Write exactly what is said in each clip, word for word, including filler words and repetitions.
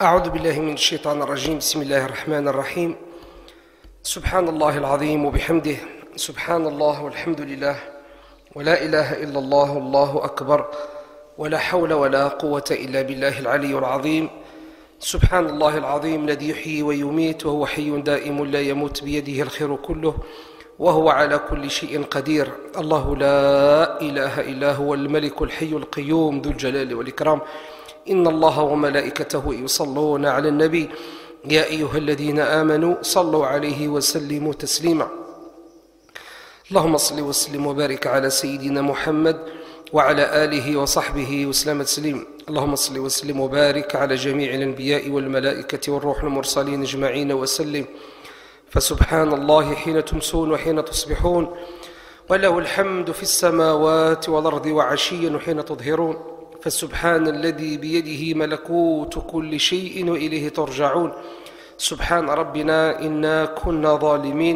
أعوذ بالله من الشيطان الرجيم. بسم الله الرحمن الرحيم. سبحان الله العظيم وبحمده، سبحان الله والحمد لله، ولا إله إلا الله والله أكبر، ولا حول ولا قوة إلا بالله العلي العظيم. سبحان الله العظيم الذي يحيي ويميت وهو حي دائم لا يموت، بيده الخير كله وهو على كل شيء قدير. الله لا إله إلا هو الملك الحي القيوم ذو الجلال والإكرام. إن الله وملائكته يصلون على النبي يا أيها الذين آمنوا صلوا عليه وسلموا تسليما. اللهم صل وسلم وبارك على سيدنا محمد وعلى آله وصحبه وسلم تسليم. اللهم صل وسلم وبارك على جميع الأنبياء والملائكة والروح المرسلين أجمعين وسلم. فسبحان الله حين تمسون وحين تصبحون، وله الحمد في السماوات والأرض وعشيا وحين تظهرون. فسبحان الذي بيده ملكوت كل شيء وإليه ترجعون. سبحان ربنا إنا كنا ظالمين.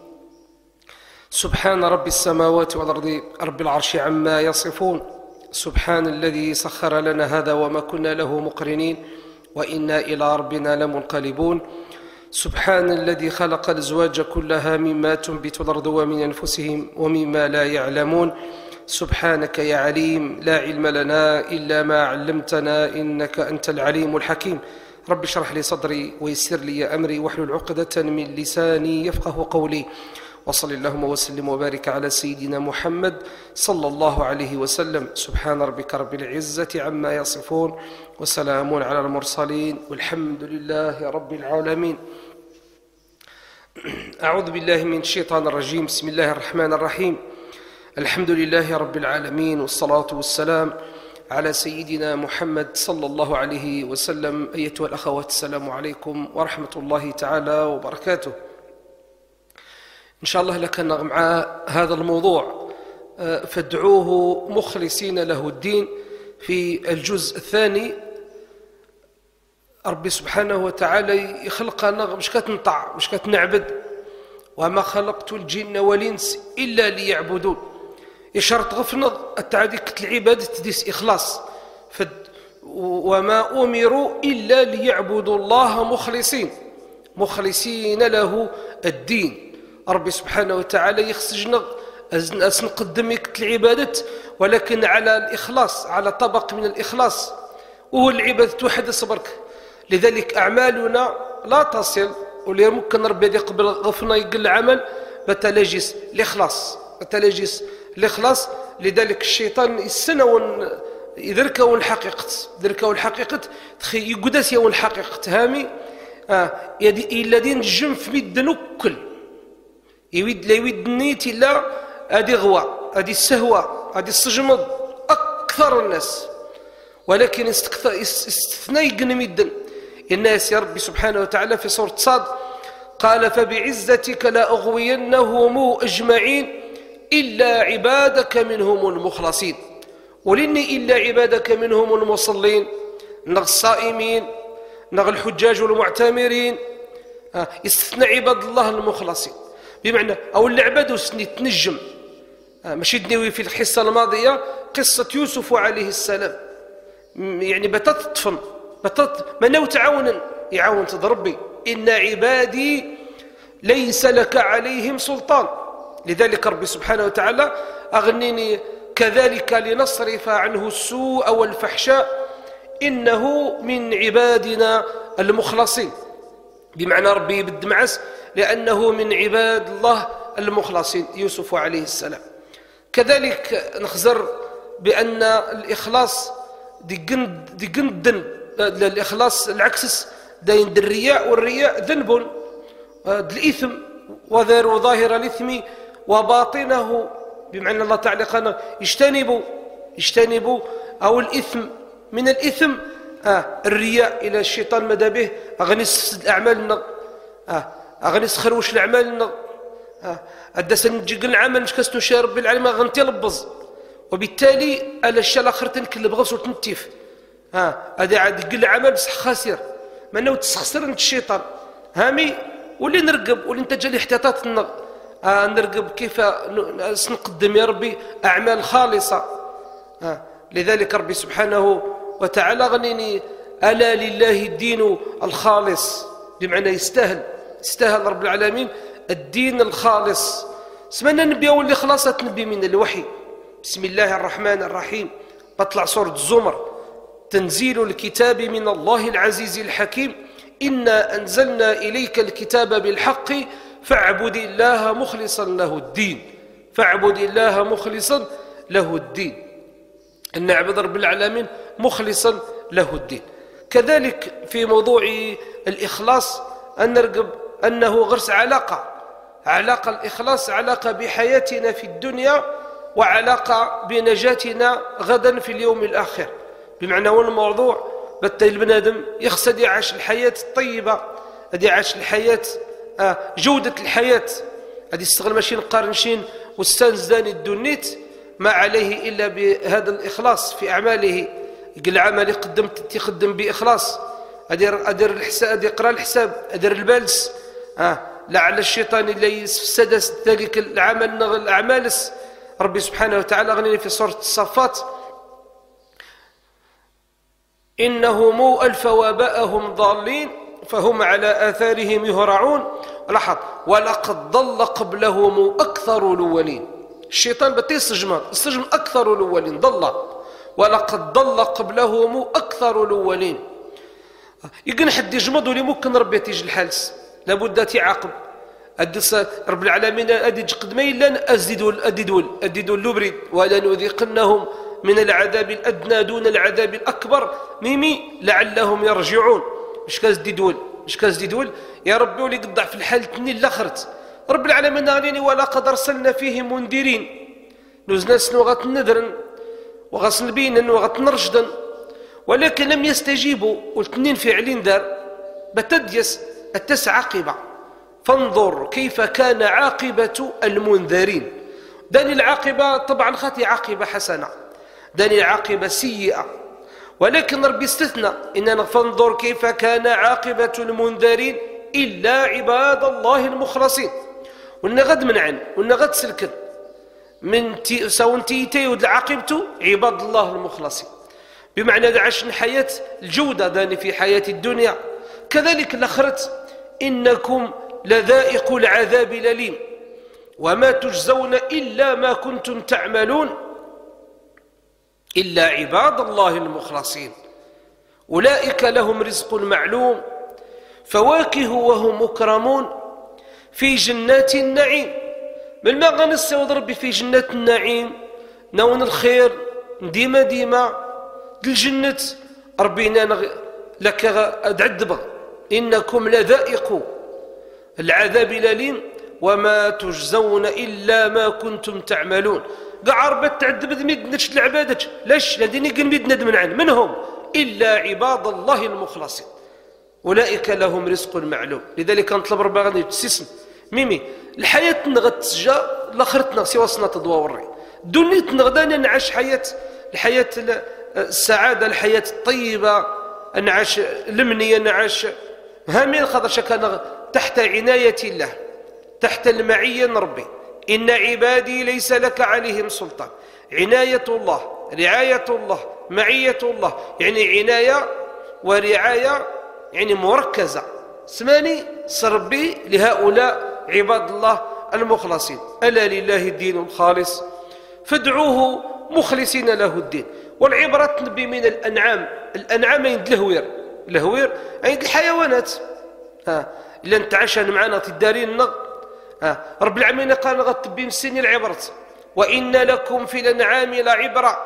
سبحان رب السماوات والأرض رب العرش عما يصفون. سبحان الذي سخر لنا هذا وما كنا له مقرنين وإنا إلى ربنا لمنقلبون. سبحان الذي خلق الأزواج كلها مما تنبت الأرض ومن أنفسهم ومما لا يعلمون. سبحانك يا عليم لا علم لنا إلا ما علمتنا إنك أنت العليم الحكيم. رب اشرح لي صدري ويسر لي أمري واحلل عقدة من لساني يفقه قولي. وصل اللهم وسلم وبارك على سيدنا محمد صلى الله عليه وسلم. سبحان ربك رب العزة عما يصفون وسلام على المرسلين والحمد لله رب العالمين. أعوذ بالله من الشيطان الرجيم. بسم الله الرحمن الرحيم. الحمد لله رب العالمين، والصلاة والسلام على سيدنا محمد صلى الله عليه وسلم. أيتها الأخوات، السلام عليكم ورحمة الله تعالى وبركاته. إن شاء الله لكنا مع هذا الموضوع فادعوه مخلصين له الدين في الجزء الثاني. ربي سبحانه وتعالى يخلقنا مش كتنطع مش كتنعبد، وما خلقت الجن والإنس إلا ليعبدون. يشرط غفنض التعديك العبادة تديس إخلاص فد وما أمروا إلا ليعبدوا الله مخلصين مخلصين له الدين. ربي سبحانه وتعالى يخسجنا أسنقدمك العبادة ولكن على الإخلاص، على طبق من الإخلاص، وهو العبادة وحد صبرك. لذلك أعمالنا لا تصل، واللي ممكن ربي يقبل غفنا يقل العمل بتلاجس الإخلاص بتلاجس الإخلاص. لذلك الشيطان يسنون يذركوا الحقيقة يذركوا الحقيقة تخي يقدس يوم الحقيقة هامي آه يدي الذين جم في ميد نكل يويد لا يويد نيت إلا هذه غوا هذه السهوة هذه السجمض أكثر الناس، ولكن استثناء يقنميدن الناس يا ربي سبحانه وتعالى في سورة صاد قال فبعزتك لا أغوينهم أجمعين إلا عبادك منهم المخلصين. ولني إلا عبادك منهم المصلين، نغ الصائمين، نغ الحجاج والمعتمرين، يستثنى عباد الله المخلصين. بمعنى أو العباد وسني تنجم ماشي دنيوي في الحصة الماضية قصة يوسف عليه السلام، يعني بتت تطفن بتت منو تعاونا يعاون تضربي إن عبادي ليس لك عليهم سلطان. لذلك ربي سبحانه وتعالى أغنني كذلك لنصرف عنه السوء والفحشاء إنه من عبادنا المخلصين. بمعنى ربي بالدمعس لأنه من عباد الله المخلصين يوسف عليه السلام. كذلك نخزر بأن الإخلاص دي قند دي قند الإخلاص العكس دين الرياء، والرياء ذنب الإثم وذر ظاهر الإثم وباطنه. بمعنى الله تعالى قال اجتنبوا اجتنبوا أو الإثم من الإثم آه الرياء إلى الشيطان مدى به أغنس الأعمال آه أغنس خروش الأعمال آه أدس نجيق العمل مش كستو شارب بالعلم أغنتي لبز، وبالتالي ألا الشيء آخر تنكل بغص وتنتيف آه هذا عاد يقل عمل بس خاسر منه تسخسر انت الشيطان هامي. واللي نرقب واللي نتجه لاحتياطات النغ آه نرقب كيف نقدم يا ربي أعمال خالصة آه. لذلك ربي سبحانه وتعالى غنيني ألا لله الدين الخالص، بمعنى يستاهل يستاهل رب العالمين الدين الخالص. سمعنا النبي واللي خلاص تنبي من الوحي. بسم الله الرحمن الرحيم، بطلع سورة الزمر: تنزيل الكتاب من الله العزيز الحكيم، إنا أنزلنا إليك الكتاب بالحق فاعبد الله مخلصا له الدين. فاعبد الله مخلصا له الدين، أن نعبد رب العالمين مخلصا له الدين. كذلك في موضوع الإخلاص أن نرقب أنه غرس علاقة علاقة الإخلاص علاقة بحياتنا في الدنيا وعلاقة بنجاتنا غدا في اليوم الآخر. بمعنى هو الموضوع بتا البنادم يقصد يعيش الحياة الطيبة، هذه يعيش الحياة آه جودة الحياة، هذه يستغل ماشي نقارنشين واستنزداني الدنيت ما عليه إلا بهذا الإخلاص في أعماله. يقول العمل قدمت يقدم بإخلاص، أدير أدير الحساب، أدير يقرأ الحساب، أدير البالس آه لعل الشيطان اللي يفسد ذلك العمل الأعمال. ربي سبحانه وتعالى غنيني في سورة الصفات: إنهم ألف وباءهم ضالين فهم على آثارهم يهرعون. لاحظ: ولقد ضل قبلهم أكثر الأولين. الشيطان بتي يسجم يسجم أكثر الأولين ضل، ولقد ضل قبلهم أكثر الأولين. يمكن حد يجمد ولي ممكن ربي تيجي الحالس لابد تعاقب. رب العالمين أدج قدمي لن أزددوا أددوا أددوا اللبرد ولنذيقنهم من العذاب الأدنى دون العذاب الأكبر ميمي لعلهم يرجعون. مش كازددول مش كازددول يا ربي ولي قطع في الحال تني لاخرت. رب العالمين قالني: ولقد أرسلنا فيهم منذرين. نزنا سنو غتندرن وغسنبينا وغتنرشدن، ولكن لم يستجيبوا. والتنين فعلين دار بتديس التس عاقبة. فانظر كيف كان عاقبة المنذرين. داني العاقبة طبعا خاتي عاقبة حسنة، داني العاقبة سيئة، ولكن ربي استثنى إننا فانظر كيف كان عاقبة المنذرين إلا عباد الله المخلصين. وإن غد منعن وإن غد سلكن من تي سون تيتي ودعاقبته عباد الله المخلصين. بمعنى دعش حياة الجودة داني في حياة الدنيا. كذلك الأخرت: إنكم لذائق العذاب الأليم وما تجزون إلا ما كنتم تعملون إلا عباد الله المخلصين أولئك لهم رزق معلوم فواكه وهم مكرمون في جنات النعيم. من ما غنستوض ربي في جنات النعيم نون الخير ديما ديما الجنة ربينا لك أدعدبغ إنكم لذائق العذاب الأليم وما تجزون إلا ما كنتم تعملون. قاع ربي تعذب ميد نشد العبادة لاش لديني قل ميد ندمن عن منهم إلا عباد الله المخلصين أولئك لهم رزق معلوم. لذلك نطلب ربي غادي يتسسن ميمي الحياة نغتسجى لاخرتنا سوى صنة تدوري دنيتنا غدا نعيش حياة الحياة السعادة الحياة الطيبة نعيش المنية نعيش هامين خاطر كان تحت عناية الله تحت المعية ربي. إن عبادي ليس لك عليهم سلطان. عناية الله رعاية الله معية الله يعني عناية ورعاية يعني مركزة. سماني صربي لهؤلاء عباد الله المخلصين. ألا لله الدين الخالص فادعوه مخلصين له الدين. والعبرة تنبي من الأنعام. الأنعام عند الهوير الهوير عند الحيوانات ها إلا نتعشى معنا تدارين ها رب العالمين قال غتبين السن العبرة وإن لكم في الأنعام لعبرة.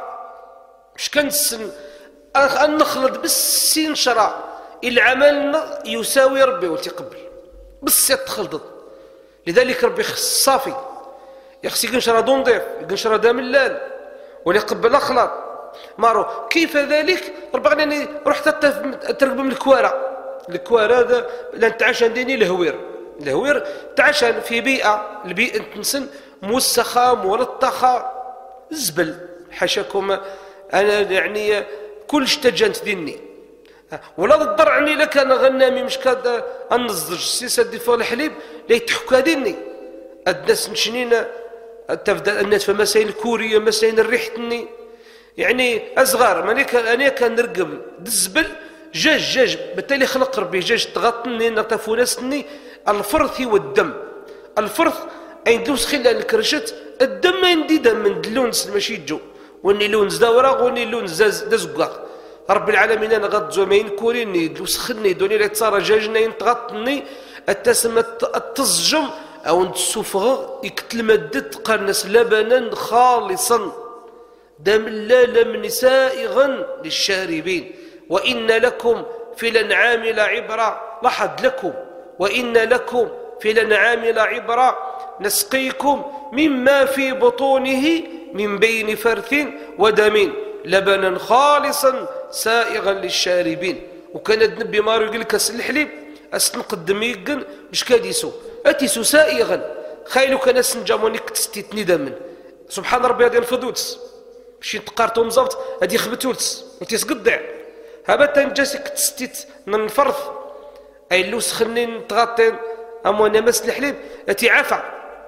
مش كنسن أن نخلط بالسين شرع العمل يساوي ربي وتقبل بس تخلط. لذلك ربي خص صافي يخص ينشر دون ضيف ينشر دام اللال وليقبل أخلاط مارو. كيف ذلك ربي غني رحت تركب من الكوارع الكوارع هذا لان تعاش عندني الهوير الهوير تعاش في بيئة البيئة تنسن موسخة ملطخة زبل حاشاكم. أنا يعني كل شتجنت ديني ولا تضرعني لك أنا غنامي مش كاد أنزج السيسة دي فوق الحليب لي تحكى ديني الناس نشنين تبدا الناس في مسائل الكورية مسائل الريحتني يعني أصغر ماني أنا كان نرقب الزبل جاج جاج بالتالي خلق ربي جاج تغطني نتفونسني الفرث والدم. الفرث أي ندلوس خلال الكرشت، الدم يندي دم من دلونس ماشي جو، وني لونز دا وراغ وني لونز دا زقاق. رب العالمين انا غض ما ينكوريني دوسخني دوني لا تصار جاجنا ينتغطني التسم التزجم او نتسوفغ يكتل مدد قرنس لبنا خالصا دم لا لم سائغا للشاربين. وإن لكم في الأنعام لعبرة، لاحظ لكم، وإن لكم في الأنعام لعبرة نسقيكم مما في بطونه من بين فرث ودم لبنا خالصا سائغا للشاربين. وكان النبي مارو يقول لك الحليب أسنقدم يقن مش كاديسو أتيسو سائغا خايلو كان أسنجاموني كتستيتني دمن سبحان ربي هذه الفضوتس باش تقارتو مزبط هذه خبتولتس وتيسقطع هذا تنجاسك تستيت من فرث أي لو سخنين تغطين أموانا مس الحليب أتي عفا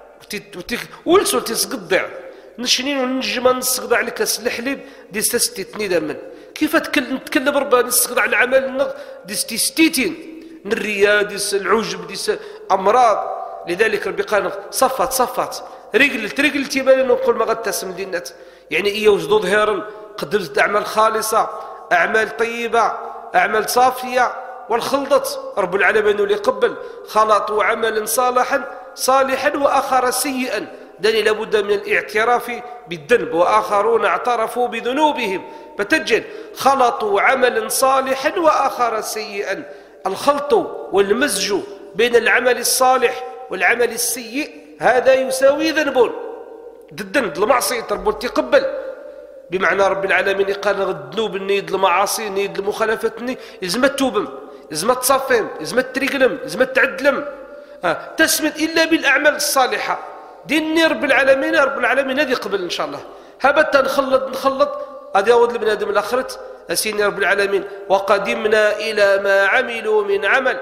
ولسو تيسقطع نشنين ونجم نسقط على كاس الحليب دي ستيتني دمن كيف نتكلم ربا نسقط على العمل النغ دي ستيتين الرياء ديس العجب ديس امراض. لذلك ربي قال صفت صفت رجلت رجلتي بالي نقول ما غتسم دينات يعني إيه وجدوا ظهيرا قدمت اعمال خالصه اعمال طيبه اعمال صافيه والخلطت رب العالمين اللي قبل خلطوا عملا صالحا صالحا واخر سيئا. داني لابد من الاعتراف بالذنب واخرون اعترفوا بذنوبهم فتجد خلطوا عملا صالحا واخر سيئا. الخلط والمزج بين العمل الصالح والعمل السيء هذا يساوي ذنب ضد المعصية رب تقبل بمعنى رب العالمين قال الذنوب نيد المعاصي نيد المخالفة لازم توبم لازم تصفهم لازم تريقلم لازم تعدلم تسمد إلا بالأعمال الصالحة ديني رب العالمين رب العالمين هذه قبل إن شاء الله هبت نخلط نخلط هذا يعود لبنادم الآخرة أسيني رب العالمين وقدمنا إلى ما عملوا من عمل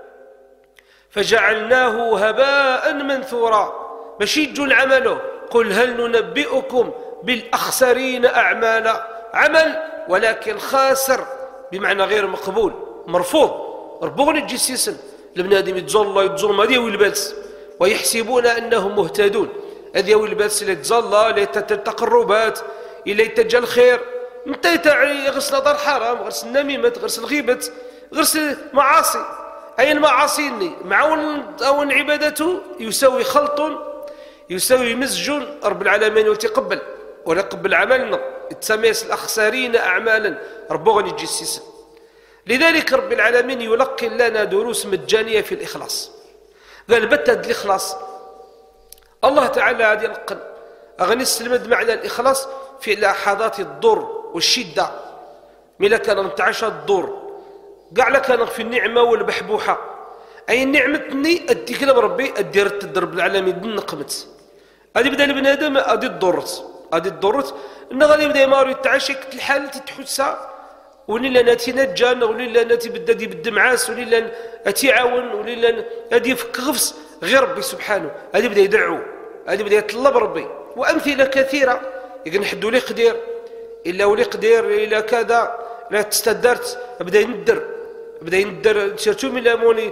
فجعلناه هباء منثورا. باش يجوا العمل قل هل ننبئكم بالأخسرين أعمالا عمل ولكن خاسر بمعنى غير مقبول مرفوض ربغني الجسيسن لبنادم يتظل يتظلم هذه والبالس ويحسبون أنهم مهتدون هذه والبالس اللي يتظل اللي التقربات اللي يتجى الخير انت تاعي غرس نظر حرام غرس النميمة غرس الغيبة غرس معاصي أي المعاصي معون أو عبادته يساوي خلط يساوي مزج رب العالمين وتقبل ولا قبل عملنا التماس الأخسرين أعمالا ربغني الجسيس. لذلك رب العالمين يلقي لنا دروس مجانية في الإخلاص. قال بتد الإخلاص الله تعالى هذه القن أغني السلمد معنى الإخلاص في لحظات الضر والشدة ملا كان نتعشى الضر قاع لك كان في النعمة والبحبوحة أي النعمتني أدي كلام ربي أدي رد رب العالمين دون نقمت هذه بدأ البنادم أدي الضرت أدي الضرت إن غادي يبدا يمارو يتعشى الحالة تتحسها وليلا ناتي نجان وليلا ناتي بدا دي بالدمعاس وليلا أتي عاون وليلا أدي يفك غفص غير ربي سبحانه هذه بدأ يدعو هذه بدأ يطلب ربي وأمثلة كثيرة يقول حدو لي قدير إلا ولي قدير إلا كذا لا تستدرت بدا يندر بدا يندر سيرتو من لاموني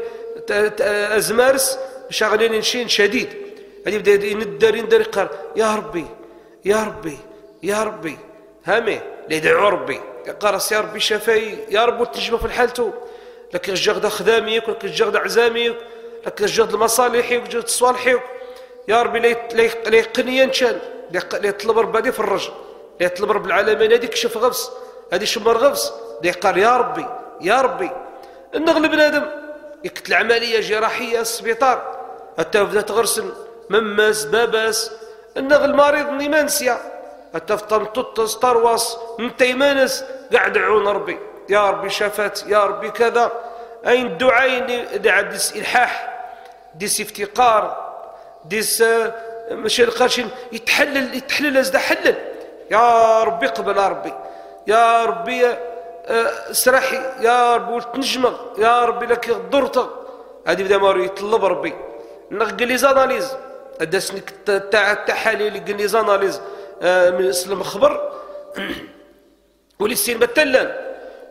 أزمارس شغالين نشين شديد هذه بدا يندر يندر يقال يا ربي يا ربي يا ربي هامي لا يدعو ربي قارس يا ربي شفاي يا رب وتنجمه في الحالتو لك الجغد خداميك ولك الجغد عزاميك لك الجغد المصالحي وجغد الصوالحي يا ربي لا يقني نشان لا يطلب ربي في الرجل لا يطلب رب العالمين هذيك شف غفص هذه شمر غفص لا قال يا ربي يا ربي النغل بنادم يكتل عمليه جراحيه السبيطار حتى بدات غرسن مماس باباس النغل مريض نيمانسيا حتى تنطط طرواس نتيمانس قاعد عون ربي يا ربي شفات يا ربي كذا اين الدعاء دع ديس الحاح ديس افتقار ديس ماشي القرشين يتحلل يتحلل ازدا حلل يا ربي قبل يا ربي يا ربي سرحي يا ربي تنجمغ يا ربي لك ضرتك هذه بدا مارو يطلب ربي نقل لي زاناليز داسني تاع التحاليل قال لي زاناليز من اسلم خبر ولي السين بتلان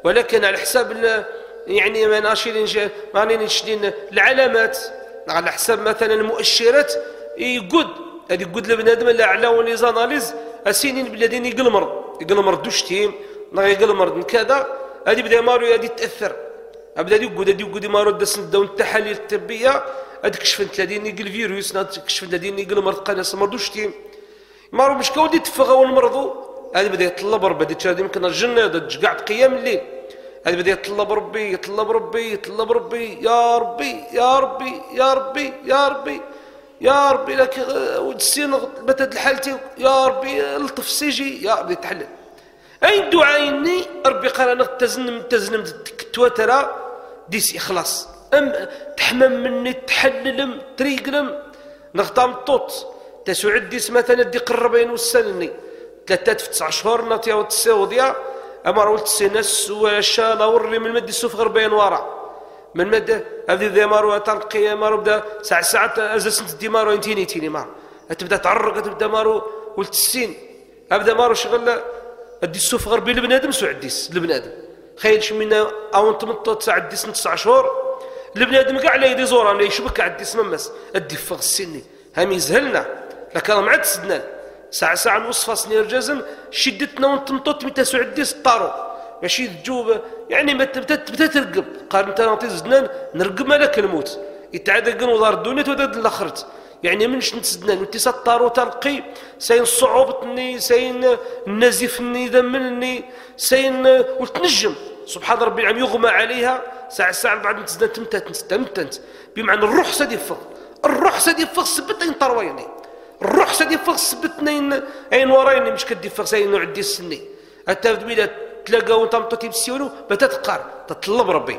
ولكن على حساب يعني ما ناشرين ما نشدين العلامات، على حساب مثلا المؤشرات يقود هذه يقود لبنادم لا على لي زاناليز اسينين بلادين يقلمر يقلمر دوشتيم نا يقلمر كذا، هذه بدا مارو هذه تاثر بدا يقود هذه يقود مارو داس نداو التحاليل الطبيه هذيك كشفت لدين يقل فيروس كشفت لدين يقلمر قناص مردوشتيم مارو مش كودي تفغا والمرضو، هذه بدا يطلب ربي هذه هذه يمكن الجنه تقعد قيام الليل، هذا بدا يطلب ربي يطلب ربي يطلب ربي يا ربي يا ربي يا ربي يا ربي يا ربي لك ودسين بتد الحالتي يا ربي الطف سيجي يا ربي تحلل اين دعايني ربي قال انا تزنم تزنم توترا ديس اخلاص ام تحمم مني تحللم تريقلم نغطام الطوط تسعد ديس مثلا دي قربين والسنني ثلاثة في تسع شهور ناطيه وتساوضيا اما رولت السنس وشالا وري من مد السوف غربين ورا من مد هذه ذي مارو تلقي مارو بدا ساعة ساعة ازسنت دي مارو انتيني تيني مار تبدا تعرق تبدا مارو ولت السين ابدا مارو شغل ادي السوف غربي لبنادم سو عديس لبنادم خيلش منا او تمطط ساعة ديس تسع شهور لبنادم كاع لا يدي زورا لا يشبك عديس ممس ادي فغ السني هم يزهلنا لكن ما عاد سدنا ساعة ساعة نصف سنير جزم شدتنا ونتمطط متى سعديس طارو ماشي تجوب يعني ما تبدا تبدا ترقب قال انت نعطي زدنان نرقب مالك الموت يتعادى كن ودار الدنيا وداد الاخرت يعني منش نتسدنان وانت سطارو تلقي سين صعوبتني سين نزفني دمني سين وتنجم سبحان ربي العظيم يغمى عليها ساعة ساعة بعد نتسدن تمتت تمتت بمعنى الروح سدي فغ الروح سدي فغ سبتين طرويني الروح سدي فغ سبتنين عين ورايني مش كدي فغ سين نوع دي السني حتى بلا تلاقاو انت مطوتي بسيولو بتتقار تطلب ربي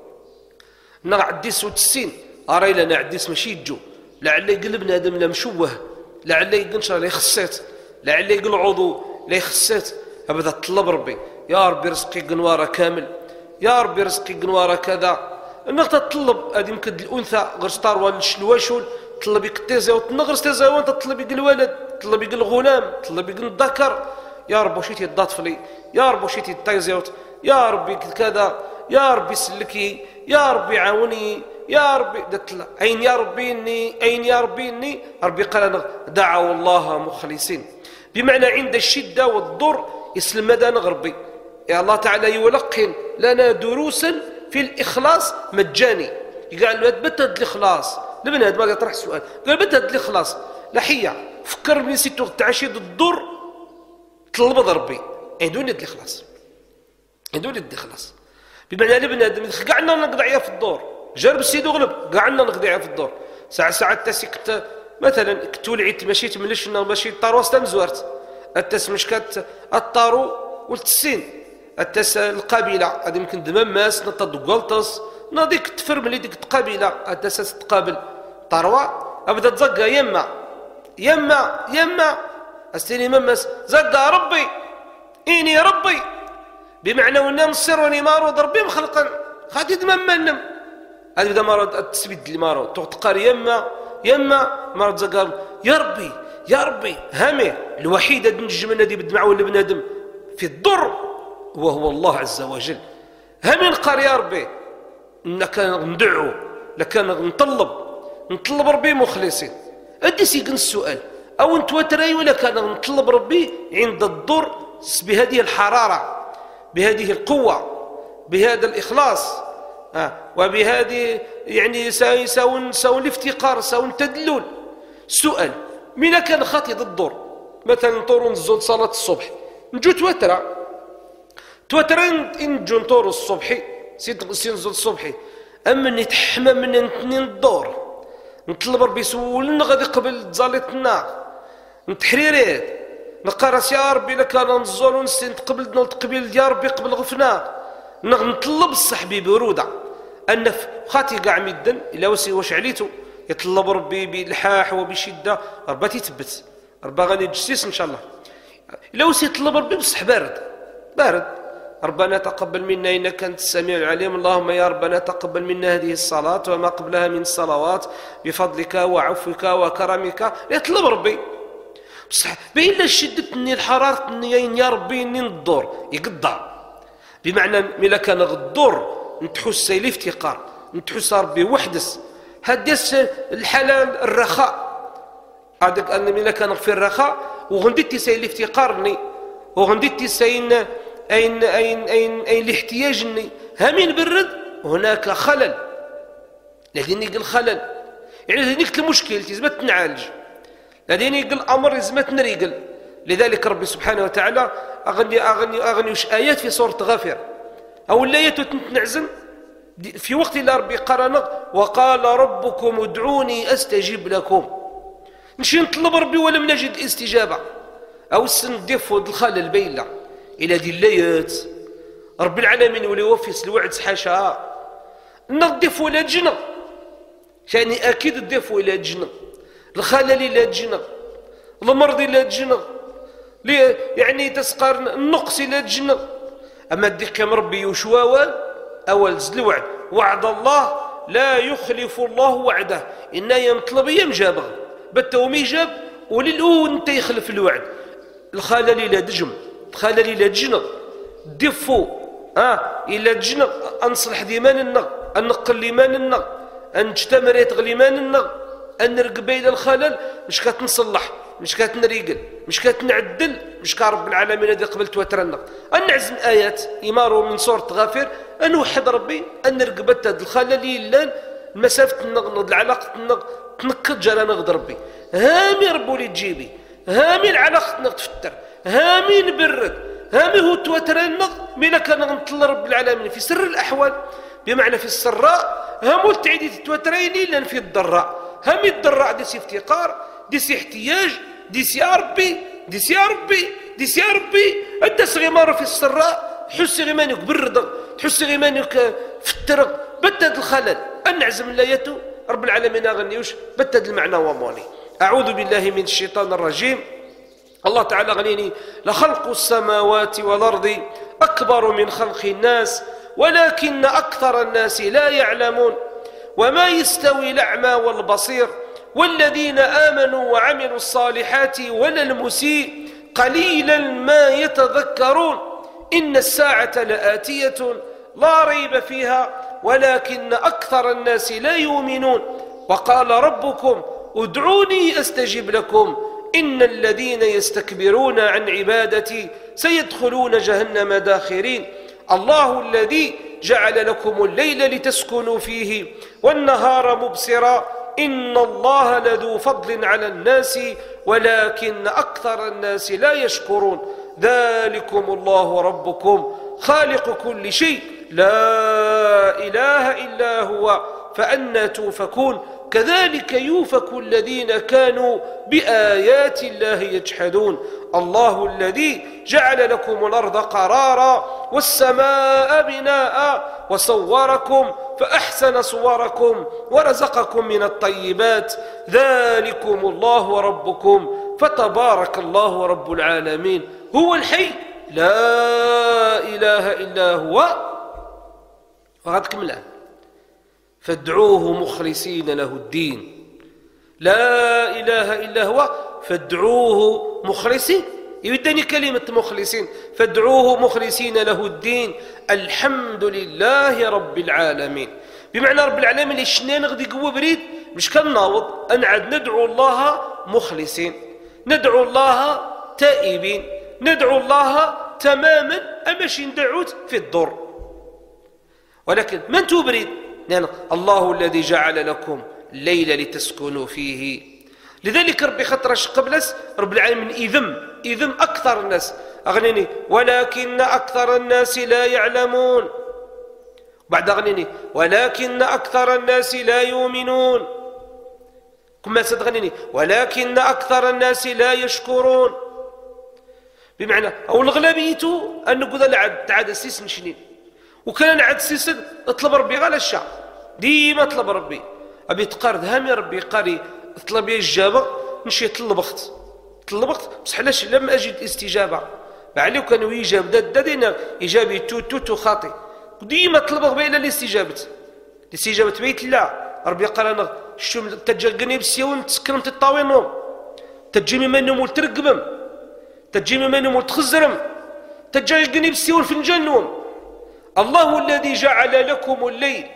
نا عديس وتسين اراي لنا عديس ماشي يجو لعل يقلب بنادم لا مشوه لعل يقنشر لا يخسات لعل يقل عضو لا يخسات ابدا تطلب ربي يا ربي رزقي قنواره كامل يا ربي رزقي قنواره كذا انك تطلب هذه يمكن الانثى غير ستار ولا الشلواشول طلب يقتزا وتنغرس تزا وانت تطلب يقل الولد تطلب يقل الغلام تطلب يقل الذكر يا رب وشيتي الضطفلي يا رب وشيتي الطيزيوت يا ربي كذا يا ربي سلكي يا ربي عاوني يا ربي دتلا اين يا ربي اني اين يا ربي اني ربي قال دعوا الله مخلصين بمعنى عند الشده والضر يسلم مدى نغربي يا الله تعالى يلقن لنا دروسا في الاخلاص مجاني قال بتد الاخلاص لمن هذا ما يطرح السؤال قال بتد الاخلاص لحيه فكر من سيتو تعشيد الضر طلب ربي عندون يد الاخلاص عندون يد الاخلاص بمعنى لبنادم قعدنا نقضي في الدور جرب السيد وغلب قعدنا نقضي في الدور ساعه ساعه تسكت مثلا كتولعيت مشيت من ليش مشيت طارو استم زوارت التس مشكات الطارو والتسين التس القبيله هذه يمكن دماماس نطد قلطس ناديك تفرم لي ديك القبيله التس تقابل طروه ابدا تزقى يما يما يما استني ممس زقى ربي إني ربي بمعنى ونام السر مارو ضربي مخلقا غادي تممنم هذا بدا مارو تسبيد لي مارو تقار يما يما مارو زقال يا ربي يا ربي هامي الوحيد اللي نجم الذي بدمع ولا بنادم في الضر وهو الله عز وجل هامي نقار يا ربي انك ندعو لكان نطلب نطلب ربي مخلصين ادي سيكن السؤال او انت وتري ولا كان نطلب ربي عند الضر بهذه الحراره بهذه القوه بهذا الاخلاص آه. وبهذه يعني ساون ساون الافتقار ساون التدلل السؤال مين كان خاطي الضر مثلا نطوروا نزول صلاه الصبح نجو توترا توترا نجو نطوروا الصبح سيد نزول الصبح اما نتحمى من اثنين الدور نطلب ربي سولنا غادي قبل تزاليت النار نتحريريت نقرس يا ربي لك انا نزول ونسين قبل نتقبل يا ربي قبل غفنا نطلب الصحبي بروده ان خاتي كاع مدن الا وسي واش عليتو يطلب ربي بالحاح وبشده ربي تيثبت ربي غادي يجسيس ان شاء الله الا وسي يطلب ربي بصح بارد بارد ربنا تقبل منا انك انت السميع العليم اللهم يا ربنا تقبل منا هذه الصلاه وما قبلها من الصلوات بفضلك وعفوك وكرمك يطلب ربي بصح بين شدتني الحراره يا ربي اني ندور يقدر بمعنى ملا كان غدور نتحس سيلي افتقار نتحس ربي وحدس هدس الحلال الرخاء هذاك أن ملا كان في الرخاء وغنديتي سيلي افتقارني وغنديتي سين أين أين أين أين الاحتياجني همين برد هناك خلل لذين يقول خلل يعني هذيك المشكل لازم تنعالج لذين يقول الأمر لازم تنريقل لذلك ربي سبحانه وتعالى أغني أغني أغني وش آيات في سورة غافر أو الآيات تنعزم في وقت اللي ربي قرن وقال ربكم ادعوني أستجيب لكم نشي نطلب ربي ولم نجد استجابة أو سندفوا الخلل بيلا إلى دي الآيات رب العالمين ولي يوفيس الوعد حاشا نضيف ولا جنة يعني أكيد الضيف إلى جنة الخلل إلى جنة المرض إلى جنة يعني تسقر النقص إلى جنة أما ديك كم ربي يشواوال أول زل الوعد وعد الله لا يخلف الله وعده إنا يمطلب يمجابغ بالتومي جاب وللأو انت يخلف الوعد الخلل إلى دجم الخلل إلى جنة دفو اه الى جنة انصلح ديمان النغ انقل ليمان النغ انجتمر يتغليمان النغ انرقب الى الخلل مش كتنصلح مش كتنريقل مش كتنعدل مش كرب العالمين الذي قبلت وترنغ ان ايات امارو من سورة غافر ان وحد ربي ان نرقبت هذا الخلل الا مسافة النغ العلاقة النغ تنقض جرى نغض ربي هامي ربولي تجيبي هامي العلاقة نغ تفتر هامي نبرد هامي هو توترنغ ملا كان نطل رب العالمين في سر الأحوال بمعنى في السراء هامو التعيدي تتوتريني لأن في الضراء هامي الضراء ديسي افتقار ديسي احتياج ديسي يا ربي ديسي يا ربي ديسي يا ربي أنت صغيمار في السراء حس غيمانك بالرضا تحس غيمانك في الترق بدد الخلل أنعزم اللايته رب العالمين أغنيوش بدد المعنى وموني أعوذ بالله من الشيطان الرجيم الله تعالى غنيني لخلق السماوات والأرض أكبر من خلق الناس ولكن أكثر الناس لا يعلمون وما يستوي الأعمى والبصير والذين آمنوا وعملوا الصالحات ولا المسيء قليلا ما يتذكرون إن الساعة لآتية لا ريب فيها ولكن أكثر الناس لا يؤمنون وقال ربكم ادعوني أستجب لكم إن الذين يستكبرون عن عبادتي سيدخلون جهنم داخرين الله الذي جعل لكم الليل لتسكنوا فيه والنهار مبصرا إن الله لذو فضل على الناس ولكن أكثر الناس لا يشكرون ذلكم الله ربكم خالق كل شيء لا إله إلا هو فأنى توفكون كذلك يوفك الذين كانوا بآيات الله يجحدون الله الذي جعل لكم الأرض قرارا والسماء بناء وصوركم فأحسن صوركم ورزقكم من الطيبات ذلكم الله ربكم فتبارك الله رب العالمين هو الحي لا إله إلا هو وغادكم الآن فادعوه مخلصين له الدين لا إله إلا هو فادعوه مخلصين يودني كلمة مخلصين فادعوه مخلصين له الدين الحمد لله رب العالمين بمعنى رب العالمين الشنان غدي قوة بريد مش كناوض أنعد ندعو الله مخلصين ندعو الله تائبين ندعو الله تماما أمشي ندعوت في الضر ولكن من تبريد يعني الله الذي جعل لكم الليل لتسكنوا فيه لذلك ربي خطرش قبلس رب العالمين إذم إذم أكثر الناس أغنيني ولكن أكثر الناس لا يعلمون بعد أغنيني ولكن أكثر الناس لا يؤمنون كما ستغنيني ولكن أكثر الناس لا يشكرون بمعنى أو الغلبيته أن نقول لعد تعاد سيس نشنين وكان عاد سيس اطلب ربي غير الشعب ديما اطلب ربي أبي تقارد هامي ربي قاري اطلب الإجابة نشي طلبخت طلبخت بصح علاش لم أجد استجابة بعلي كانوا يجاب داد دادنا إجابي تو تو تو خاطي ديما طلبغ بين الاستجابة الاستجابة بيت الله ربي قال أنا شو تجاقني بالسيون تسكرم تطاوينهم تجيني منهم ولترقبهم تجيني منهم ولتخزرهم تجاقني بالسيون في الجنوم الله الذي جعل لكم الليل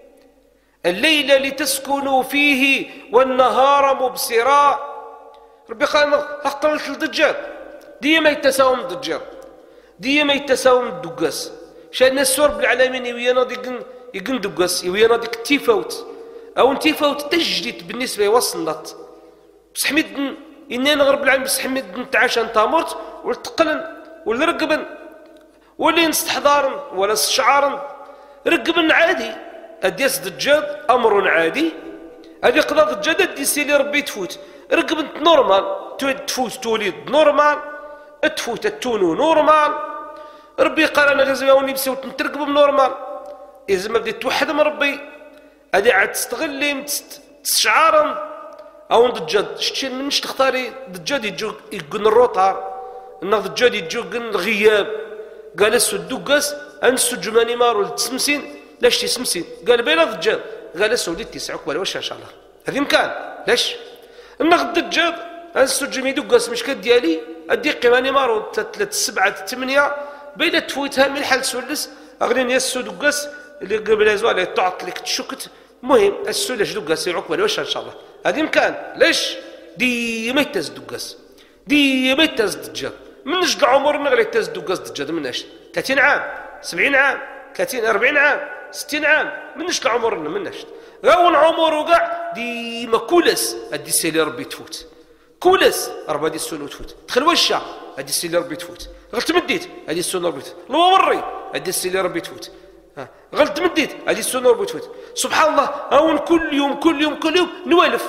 الليل لتسكنوا فيه والنهار مبصرا. ربي قال اختلط الدجال ديما يتساوم الدجال ديما يتساوم الدقاس شان السور بالعالمين ويانا ديك يقن دقاس ويانا ديك التفاوت او انتفاوت تجديد بالنسبه وصلت بصح ميد اني نغرب العالم بصح ميد نتعاشى نتامرت والتقلن ولا رقبن ولا نستحضارن ولا استشعارن رقبن عادي اديس دجال امر عادي هذه قضاء الدجال اديسي اللي ربي تفوت رقبن نورمال تفوت توليد نورمال تفوت التونو نورمال ربي قال انا لازم اوني بسوت نترقب بنورمال اذا ما بديت توحد من ربي هذه عاد تستغلي تستشعارن او دجال شتي منش تختاري دجال يجو يقن الروطار ان دجال يجو يقن الغياب قال السو الدقاس انسو جماني مارو تسمسين لاش تسمسين قال بيلا دجال قال السو دي تسعة قبل واش ان شاء الله هذه مكان لاش ان الدجال انسو جمي دقاس مش كديالي ادي قيماني مارو ثلاثة سبعة ثمانية بيلا تفوتها من حال سولس اغنين يسو دقاس اللي قبل زوال تعط لك تشكت المهم السو لاش دقاس عقبال واش ان شاء الله هذه مكان ليش ديما يتاز دقاس ديما يتاز دجال منش العمر نغلي يتاز دقاس دجال مناش ثلاثين عام سبعين عام ثلاثين أربعين عام ستين عام منش العمر مناش غاو العمر وكاع ديما كولس هادي السيلي ربي تفوت كولس ربي هادي السنه تفوت دخل وشا هادي السيلي ربي تفوت غلط مديت هادي السنه ربي تفوت الموري هادي السيلي ربي تفوت غلط مديت هادي السنه ربي تفوت سبحان الله هون كل يوم كل يوم كل يوم نوالف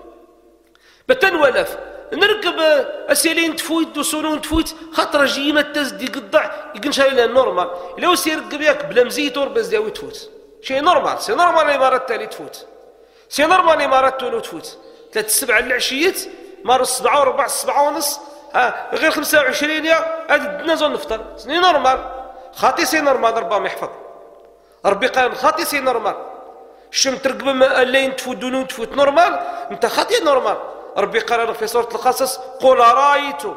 بتنولف نركب اسيلين تفوت وسنون تفوت خاطر جيما تزدي قطع يقنش لها نورمال لو سير ركب ياك بلا مزيت وربز دياوي تفوت شيء نورمال سي نورمال الامارات تالي تفوت سي نورمال الامارات تولو تفوت ثلاث سبعة العشيات مار السبعة وربع السبعة ونص ها غير خمسة وعشرين يا هاد نزول نفطر سي نورمال خاطي سي نورمال ربما يحفظ ربي قال خاطي سي نورمال الشم ترقب اللين تفوت دونون تفوت نورمال انت خاطي نورمال ربي قال في سورة القصص قل رايتم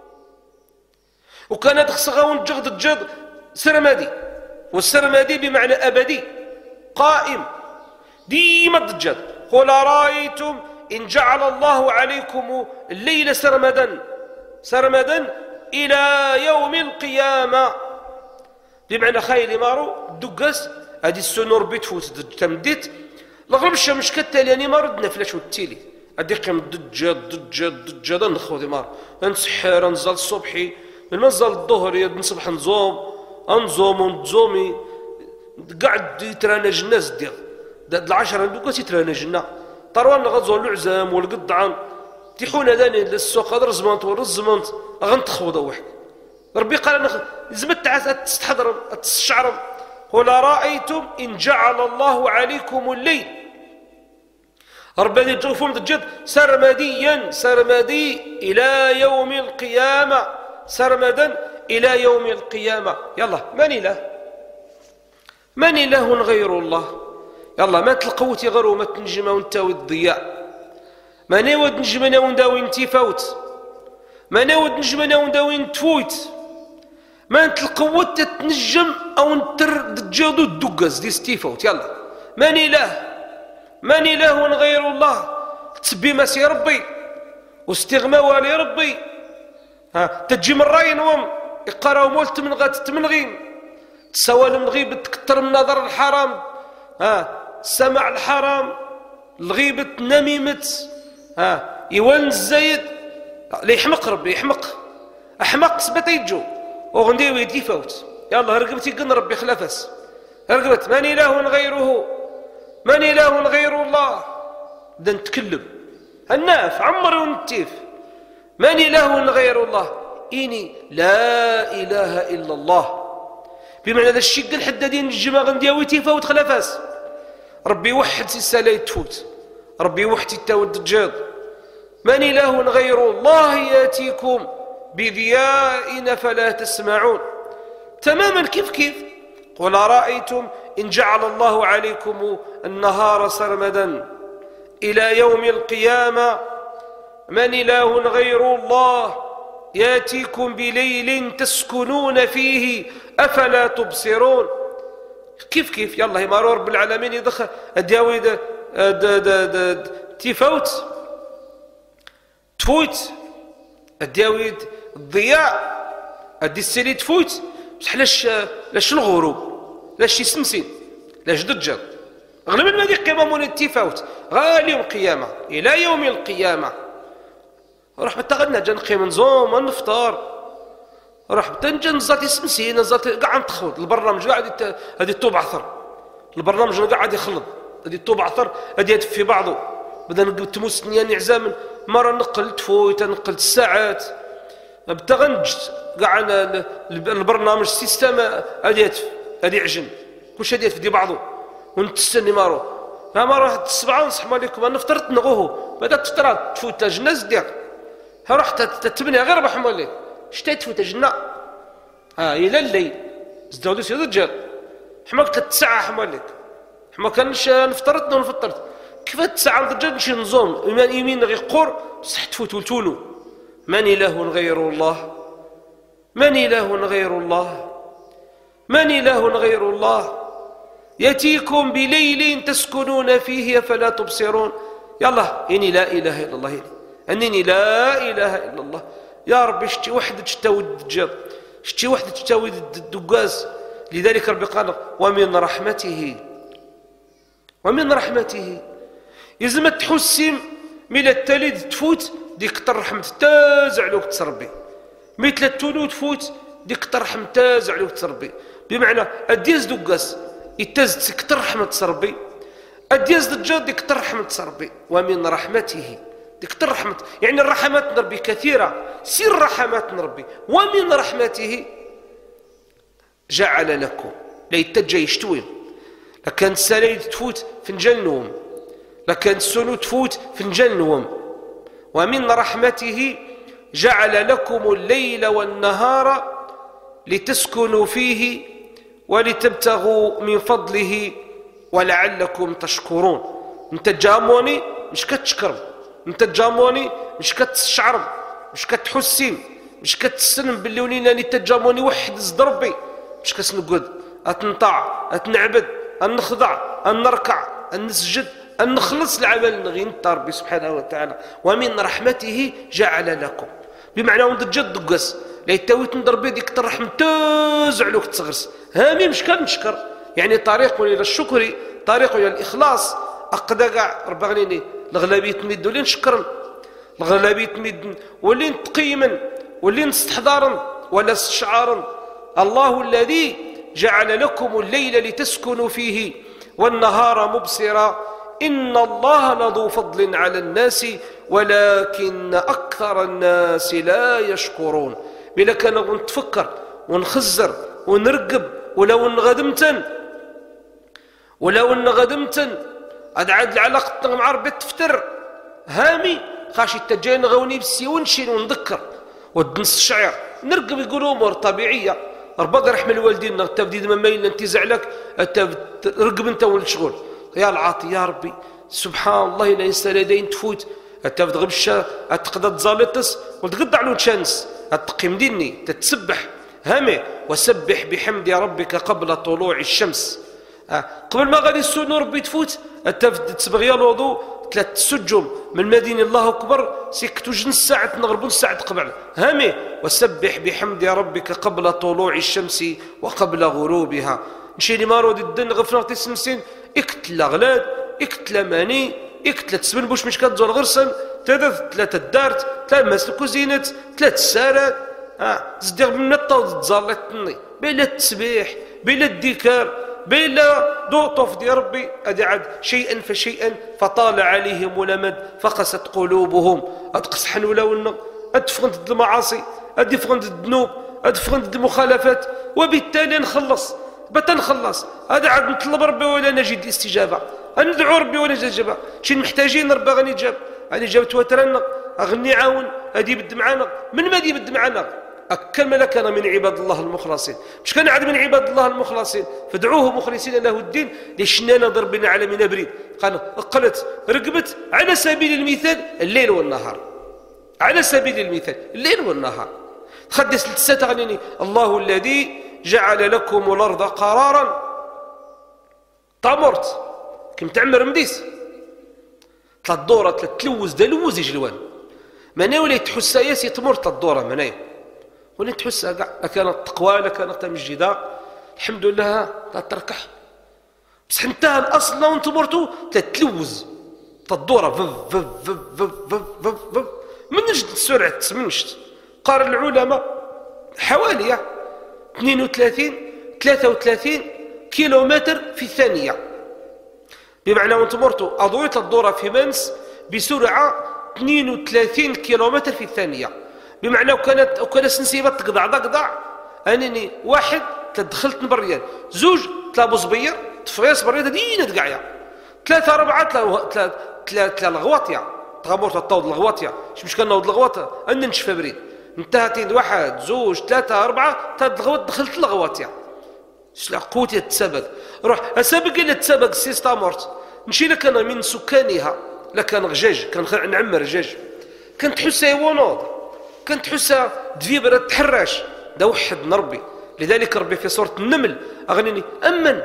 وكان هذا خصغاون جغد الجغد سرمادي والسرمادي بمعنى ابدي قائم ديما الدجال قل رايتم ان جعل الله عليكم الليل سرمدا سرمدا الى يوم القيامه بمعنى خايل مارو دقاس هذه السنور بتفوت تمديت الغرب الشمس كالتالي مارو دنفلاش والتيلي هادي قيم الدجال دجال دجال نخو دي مار نسحر نزل الصبحي من نزل الظهر نصبح نزوم انزوم ونزومي قاعد يترانج الناس ديال داد العشرة دوكا يترانج لنا طروان غزو العزام والقطعان تيحون هذاني للسوق هذا رزمانت ورزمانت غنتخوض وحك ربي قال انا لازم تستحضر تستشعر قل رايتم ان جعل الله عليكم الليل ربي يجوفون الجد سرمديا سرمدي الى يوم القيامه سرمدا الى يوم القيامه يلا من اله من اله غير الله يلا ما تلقوتي غير وما تنجم ونتاوي الضياء ما ناود نجمنا ونداوي نتفاوت ما ناود نجمنا ونداوي نتفوت ما نتلقوت تنجم او نتر دجادو الدقز دي ستيفوت يلا من اله من اله غير الله تسبي مسي ربي واستغماوا لربي ها تجي من راين وم يقراو مولت من غات تمنغين تسوال من غيبة تكتر من نظر الحرام ها سمع الحرام الغيبة نميمة ها يوان الزايد لا يحمق ربي يحمق احمق سبت يجو وغندي ويدي فوت يلا رقبتي قن ربي خلافس رقبت من اله غيره من اله غير الله بدنا نتكلم الناف عمر ونتيف من اله غير الله اني لا اله الا الله بمعنى هذا الشق الحدادين الجماعه غندياوي تيفوت خلافاس ربي يوحد سلسله يتفوت ربي يوحد يتاود الدجاج من اله غير الله ياتيكم بضياء فلا تسمعون تماما كيف كيف قل رايتم ان جعل الله عليكم النهار سرمدا الى يوم القيامه من اله غير الله ياتيكم بليل تسكنون فيه افلا تبصرون كيف كيف يلا هي مارو رب العالمين يدخل الدياوي تيفوت تفوت الدياوي الضياء ادي السيلي تفوت بصح لاش لاش الغروب لاش يسمسين لاش دجل غير من هذه قيمه مون التفاوت غير يوم القيامه الى يوم القيامه روح بتغنى جا نقيم نزوم ونفطر روح بتنجا نزات يسمسين نزات قاع نتخوض البرنامج قاعد هذه الطوب عثر البرنامج قاعد يخلط هذه الطوب عثر هذه في بعضه بدا تموس نياني عزام مره نقل تفوت نقل الساعات بتغنج قاع البرنامج السيستم هذه هذه عجن كلشي هذه في بعضه ونتستني مارو ها مره السبعه ونصح عليكم انا فطرت نغوه بدات تفطر تفوت الجناز ديالك ها رحت تتبني غير بحمولي شتي تفوت الجنه ها الى الليل زدوا لي سي رجال حماك ثلاث ساعه حمولك حما كانش نفطرت ونفطرت كيف الساعه نرجع نمشي نزوم ايمان يمين غير قور بصح تفوت ولتولو من اله غير الله من اله غير الله من اله غير الله يأتيكم بليل تسكنون فيه فلا تبصرون يلا إني لا إله إلا الله أنني لا إله إلا الله يا ربي شتي وحدة تشتاوي الدجال شتي وحدة تشتاوي الدقاز لذلك ربي قال ومن رحمته ومن رحمته يزم تحسم من التالي تفوت ديك ترحم تازع لوك تسربي مثل التولو تفوت ديك ترحم تازع لوك تسربي بمعنى الديز دقاز يتز كتر رحمة ربي الدياز دجال ديك كتر رحمة ربي ومن رحمته ديك كتر رحمة يعني الرحمات ربي كثيرة سير رحمات ربي ومن رحمته جعل لكم لا يتجا يشتوي لكان السلايد تفوت في نجنهم لكان السنو تفوت في نجنهم ومن رحمته جعل لكم الليل والنهار لتسكنوا فيه ولتبتغوا من فضله ولعلكم تشكرون انت جاموني مش كتشكر انت جاموني مش كتشعر مش كتحسين مش كتسلم باللي ولينا اللي تجاموني وحد زد ربي مش كتنقود اتنطاع اتنعبد نخضع نركع نسجد نخلص العمل نغي نتا ربي سبحانه وتعالى ومن رحمته جعل لكم بمعنى وند جد دقس لا يتاويت نضربي ديك ترحم تازع لوك تغرس هامي مش كنشكر يعني طريق الى الشكر طريق الى الاخلاص اقدا كاع ربي غنيني الغلابيه تمد ولي نشكر الغلابيه تمد ولي نتقيما ولي نستحضارا ولا استشعارا الله الذي جعل لكم الليل لتسكنوا فيه والنهار مبصرا إن الله لذو فضل على الناس ولكن أكثر الناس لا يشكرون بلا كان نتفكر ونخزر ونرقب ولو نغدمتن ولو نغدمتن أدعاد العلاقة مع ربي تفتر هامي خاشي تجين غوني بسي ونشين ونذكر ودنس الشعر نرقب يقولوا أمور طبيعية ربك رحم الوالدين التفديد ما مايل انت زعلك رقب انت والشغل يا العاطي يا ربي سبحان الله لا انسان لدين تفوت التفد غبشة اتقدر تزالطس وتقطع له تشانس التقيم ديني تتسبح هامي وسبح بحمد ربك قبل طلوع الشمس أه. قبل ما غادي السنة ربي تفوت التفد تسبغ يا الوضوء ثلاث سجم من مدينة الله أكبر سكتو جنس ساعة نغربون ساعة قبل هامي وسبح بحمد ربك قبل طلوع الشمس وقبل غروبها نشيني مارو دي الدن غفنا تسمسين اكتل غلاد اكتل ماني اكتل تسبن بوش مش كتزول غرسن ثلاثة ثلاثة دارت ثلاثة مسلكو زينت ثلاثة سارات اه تزديغ من الطاوز تزالتني بلا التسبيح بلا الذكر بلا دوطف دي ربي أدعد شيئا فشيئا فطال عليهم الأمد فقست قلوبهم أتقصحن ولون أدفغنت المعاصي أدفغنت الذنوب أدفغنت المخالفات وبالتالي نخلص بتنخلص أدعد نطلب ربي ولا نجد استجابة ندعو ربي ولا نجد استجابة شي محتاجين ربي غني جاب غني جابت وترنا أغني عاون أدي بد معانا من ما دي بد معانا أكمل كان من عباد الله المخلصين مش كان عاد من عباد الله المخلصين فادعوه مخلصين له الدين لشنانا ضربنا على من بريد قال قلت رقبت على سبيل المثال الليل والنهار على سبيل المثال الليل والنهار خدس لتسات غنيني الله الذي جعل لكم الأرض قرارا طامورت كي متعمر مديس ثلاث دورة ثلاث تلوز دا لوز يجلوان مانايا ولا يتحسها ياس يتمر ثلاث دورة مانايا ولا تحسها كاع لا كانت تقوى لا كانت مجدة الحمد لله تركح بصح انتهى الاصل وانت مرتو تلوز تدوره فف فف فف فف فف فف من نجد السرعه منشت قال العلماء حوالي اثنين وثلاثين ثلاثة وثلاثين كيلومتر في الثانيه بمعنى وانت مرتو اضويه الدوره في منس بسرعه اثنين وثلاثين كيلومتر في الثانيه بمعنى وكانت وكانت سنسيبه تقطع تقطع انني واحد تدخلت نبريان زوج ثلاثه صبير تفريس بريده دينا تقعيا ثلاثه اربعه ثلاثه ثلاثه الغواطيه تغمرت الطود الغواطيه اش مش كان نوض الغواطه ان نشفى بريد انتهت واحد زوج ثلاثه اربعه ثلاث الغواط دخلت الغواطيه شلا قوتي تسبق روح اسابق اللي تسبق سيستا مورت نمشي لك انا من سكانها لا كان غجاج كان نعمر رجاج كنت تحسها يونوض كنت تحسها دفيبره تحراش دا وحد نربي لذلك ربي في سوره النمل اغنيني امن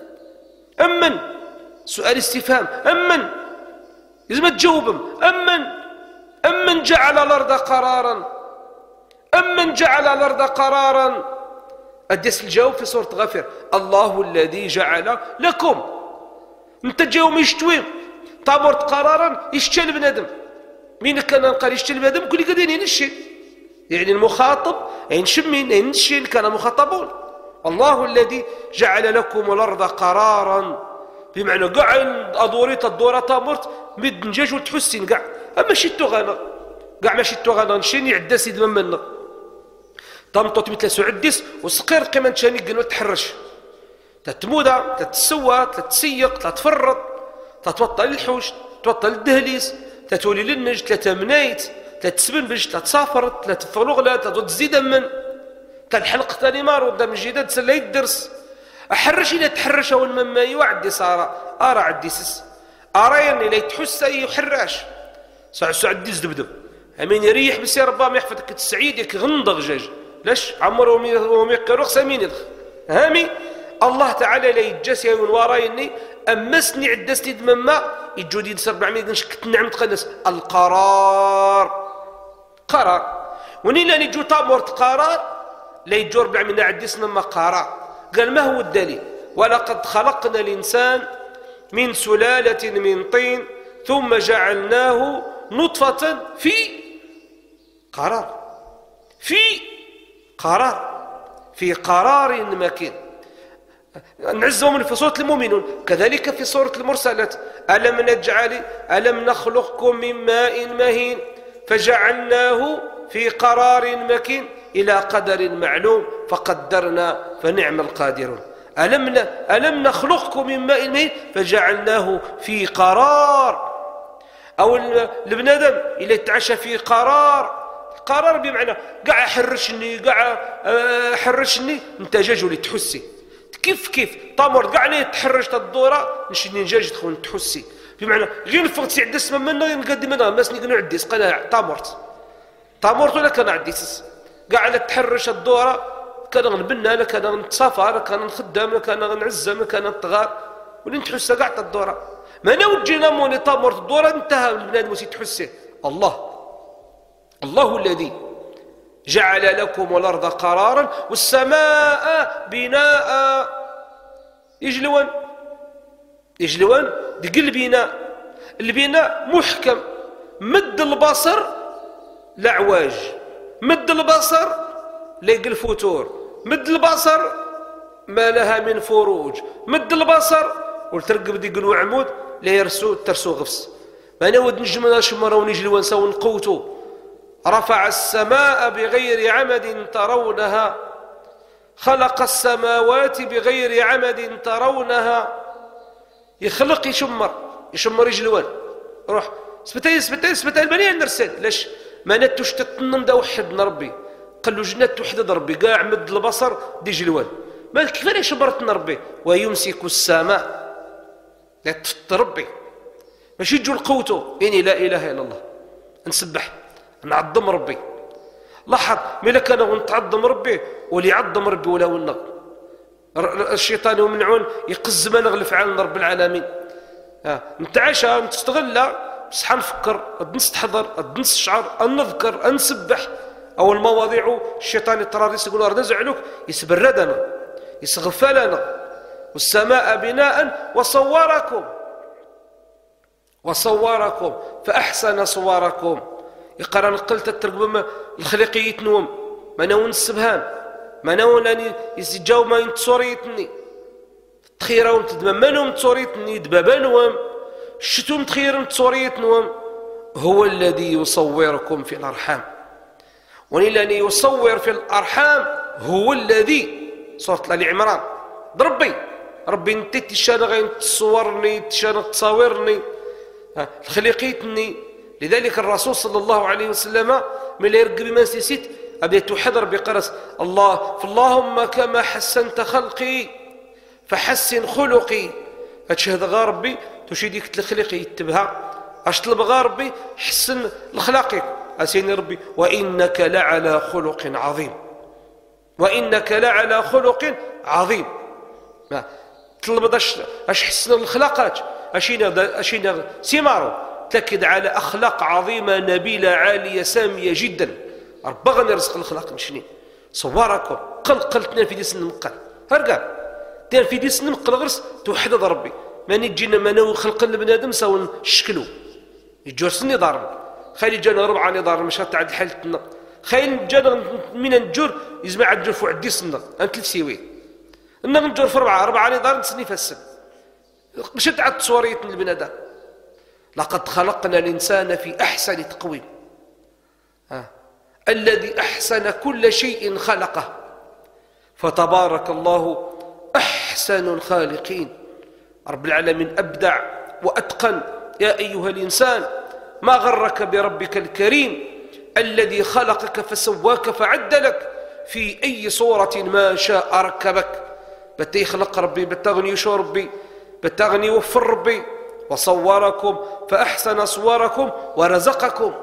امن سؤال استفهام امن لازم تجاوبهم امن امن جعل الارض قرارا امن جعل الارض قرارا اديس الجواب في سوره غافر الله الذي جعل لكم انت تجاوب يشتوي طامرت قرارا يشتي البنادم مين كان قال يشتي البنادم كل قاعدين ينشي يعني المخاطب يعني شمين يعني نشي كان مخاطبون الله الذي جعل لكم الارض قرارا بمعنى قاع ادوريت الدوره طامرت مد نجاج وتحسين قاع اما شتو غانا قاع ما شتو غانا نشيني عداس يدمن منا طمطوط مثل سعديس وسقير قيمه تشاني قنوت تحرش تتمودا تتسوى تتسيق تتفرط تتوطل الحوش تتوطل الدهليس تتولي للنج ثلاثه منايت تتسبن باش تتسافر تتفلغلا تزيد من تلحلق ثاني مار ودا من جديد تسلي الدرس احرش الى تحرش اول مما يوعدي صار ارى عدي سس اريني لا تحس اي حراش ساعه سعدي زدبدب امين يريح بس يا ربما يحفظك السعيد يك غندغ جاج لاش عمر وميقر سمين يدخ هامي الله تعالى لا يتجسي من ورايني امسني عدستي دمما يجودي أربعمية قنش كنت نعم تقنس القرار قرار وني لا نجو تامورت قرار لا يجور أربعمية عدس مما قرار قال ما هو الدليل ولقد خلقنا الانسان من سلالة من طين ثم جعلناه نطفة في قرار في قرار في قرار مكين نعزهم من في سورة المؤمنون كذلك في سورة المرسلات ألم نجعل ألم نخلقكم من ماء مهين فجعلناه في قرار مكين إلى قدر معلوم فقدرنا فنعم القادرون ألم ألم نخلقكم من ماء مهين فجعلناه في قرار أو البنادم إلى يتعشى في قرار قرار بمعنى قاع حرشني قاع حرشني انت جاجو اللي تحسي كيف كيف طامر قاع لي تحرجت الدوره نشني نجاج تكون تحسي بمعنى غير الفقت يعد اسم منا نقدم منها الناس نقدر نعدي قناع طامرت طامرت ولا كان عدي قاع لا تحرش الدوره كان نبنى انا كان نتسافر كان نخدم كان نعزم كان نطغار ولين تحس قاع الدوره ما نوجينا موني طامرت الدوره انتهى البنادم تحسي الله الله الذي جعل لكم الأرض قرارا والسماء بناء يجلون يجلون دق البناء البناء محكم مد البصر لعواج مد البصر لقى الفتور مد البصر ما لها من فروج مد البصر وترقب دق العمود لا يرسو ترسو غفص ما نود نجمنا شمرا ونجلون سوا نقوتو رفع السماء بغير عمد ترونها خلق السماوات بغير عمد ترونها يخلق يشمر يشمر يجلوان روح سبتين سبتين سبتين البنية نرسل ليش ما نتوش تتنم دا وحد نربي قال له جنات وحدة ربي قاع مد البصر دي جلوان ما كيف يشمرت نربي ويمسك السماء لا تربي ماشي يجوا القوتو يعني لا اله الا الله نسبح نعظم ربي لاحظ ملك انا ونتعظم ربي واللي يعظم ربي ولا ونغ الشيطان ومنعون يقز ما نغلف على رب العالمين. نتعشى نستغل بصح نفكر نستحضر نستشعر نذكر نسبح. أول مواضيع الشيطان التراريس يقول راه نزعلوك يسبردنا يسغفلنا والسماء بناء وصوركم وصوركم فأحسن صوركم. يقرا نقلت الترقب الخليقية نوم ما نون السبهان ما نون أني يسجاو ما ينتصوريتني تخيرهم تدمى ما نوم تصوريتني دبابانوم شتوم تخيرهم تصوريتنوم. هو الذي يصوركم في الأرحام ولأني يصور في الأرحام هو الذي صوت آل عمران ربي ربي انت تشان غين تصورني تشان تصاورني خلقيتني. لذلك الرسول صلى الله عليه وسلم من يرقب ما نسيت أبي تحضر بقرص الله فاللهم كما حسنت خلقي فحسن خلقي. هتشهد غاربي تشيديك تلخلقي يتبها اش طلب غاربي حسن الخلاقك أسيني ربي وإنك لعلى خلق عظيم وإنك لعلى خلق عظيم. ما طلب اش حسن الخلاقات اشينا اشينا سيمارو تأكد على أخلاق عظيمة نبيلة عالية سامية جدا. ربغني رزق الخلاق مشني صوركم قل قلتنا في ديس النمقل هرقا دير في ديس النمقل غرس توحد ربي ماني تجينا منو خلق البنادم ساون شكلو يجوز النظام خلي جانا ربعة نظام مش هتعد حالتنا خلي جانا من الجور يزمع الجور فوق الديس النظام أنت لفسيوي إننا نجور في ربعة ربعة نظام نسني فسن مش هتعد تصورية البنادم. لقد خلقنا الإنسان في أحسن تقويم ها. الذي أحسن كل شيء خلقه فتبارك الله أحسن الخالقين. رب العالمين أبدع وأتقن. يا أيها الإنسان ما غرك بربك الكريم الذي خلقك فسواك فعدلك في أي صورة ما شاء ركبك. بتي خلق ربي بتغني شو ربي بتغني وفر ربي وصوركم فأحسن صوركم ورزقكم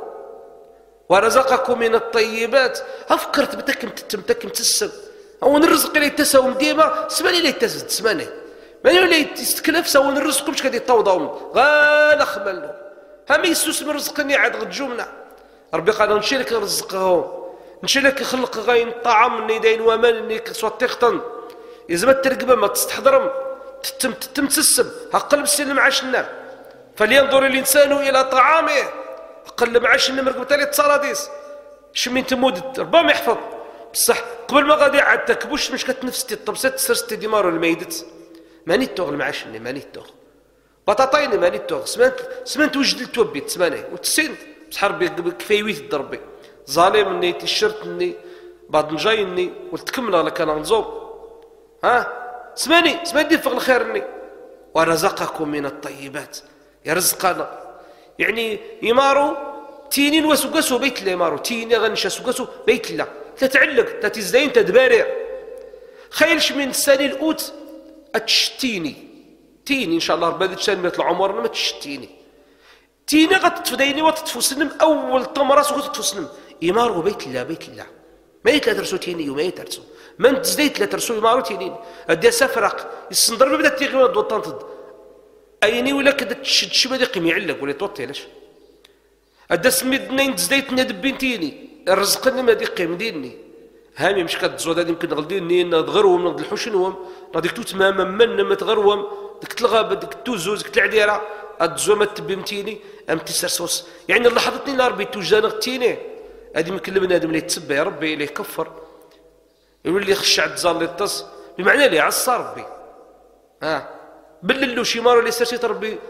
ورزقكم من الطيبات. أفكرت بتكم تتمتكم تسم أو نرزق لي تساوم ديما سماني لي تسد سماني ماني لي تستكلف ساو نرزقكم مش كادي يطوضوا غال خملوا هم يسوس من رزقني عاد غتجومنا. ربي قال نشيلك رزقهم نشيلك خلق غاين طعام نيدين ومال نيك صوت تختن يزم الترقبه ما تستحضرم تتم تتم تسم هقلب السلم عاش النار فلينظر الانسان الى طعامه قلب عاش النمر قلت لي تصراديس شمين تمود ربما يحفظ بصح قبل ما غادي عاد تكبوش مش كتنفستي الطبسات سرستي ديمارو الميدت ماني توغ المعاشني ماني توغ بطاطايني ماني توغ سمنت سمنت وجد التوبي تسماني وتسين بصح ربي كفايويت ضربي ظالمني تيشرتني بعد نجايني وتكمل لك انا نزوب ها سماني سماني فوق الخيرني ورزقكم من الطيبات يرزقنا يعني يمارو تينين وسقسو بيت الله يمارو تيني غنشا سقسو بيت الله تتعلق تتزدين تدبارع خيلش من السنة الأوت أتشتيني تيني إن شاء الله ربما تشتيني مثل عمرنا ما تشتيني تيني غتتفديني وتتفسنم أول طمرة سوكو تتفسنم يمارو بيت الله بيت الله ما يتلا ترسو تيني وما يترسو من تزديت لا ترسو يمارو تيني أدي سفرق الصندر بدا تيغي ودوطان تد أيني ولا كدا تشد شبا دي قيم يعلق ولا توطي علاش أدي سميدني تزديت ندبين تيني الرزق ما دي قيم ديني هامي مش كتزود هذه يمكن غلديني نغروم نغد الحوشنوم غاديك تو تماما من ما تغروم ديك تلغابه ديك توزوز ديك العديره ادزو ما تبمتيني ام تسرسوس يعني لاحظتني لا ربي توجا نغتيني هذه يمكن البنادم اللي يتسبى يا ربي اللي يكفر يولي يخشع التزار اللي يطس بمعنى اللي يعصى ربي ها بللو شي مارو اللي سرسيت ربي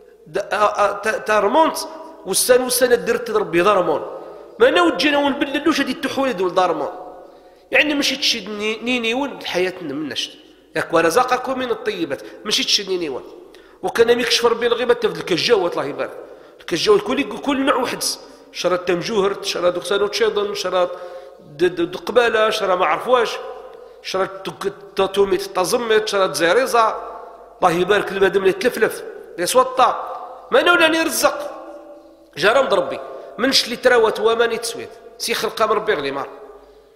تارمونت والسنه والسنه درت ربي ضرمون ما نوجينا ونبللوش هذه التحويل دول ضرمون يعني ماشي تشد نينيون حياتنا مناش ياك ورزقكم من الطيبات ماشي تشد نينيون وكان يكشف ربي الغيبه تفد الكجاوه الله يبارك الكجاوه كل كل نوع واحد شرات تمجوهر شرات دوكسانو تشيضن شرات قباله شرات ما عرفواش شرات توميت تزمت شرات زريزه الله يبارك المدام اللي تلفلف اللي سوطا ما نولا نرزق جرام ربي منش اللي تراوت وماني تسويت سي خلقه من ربي غلي مار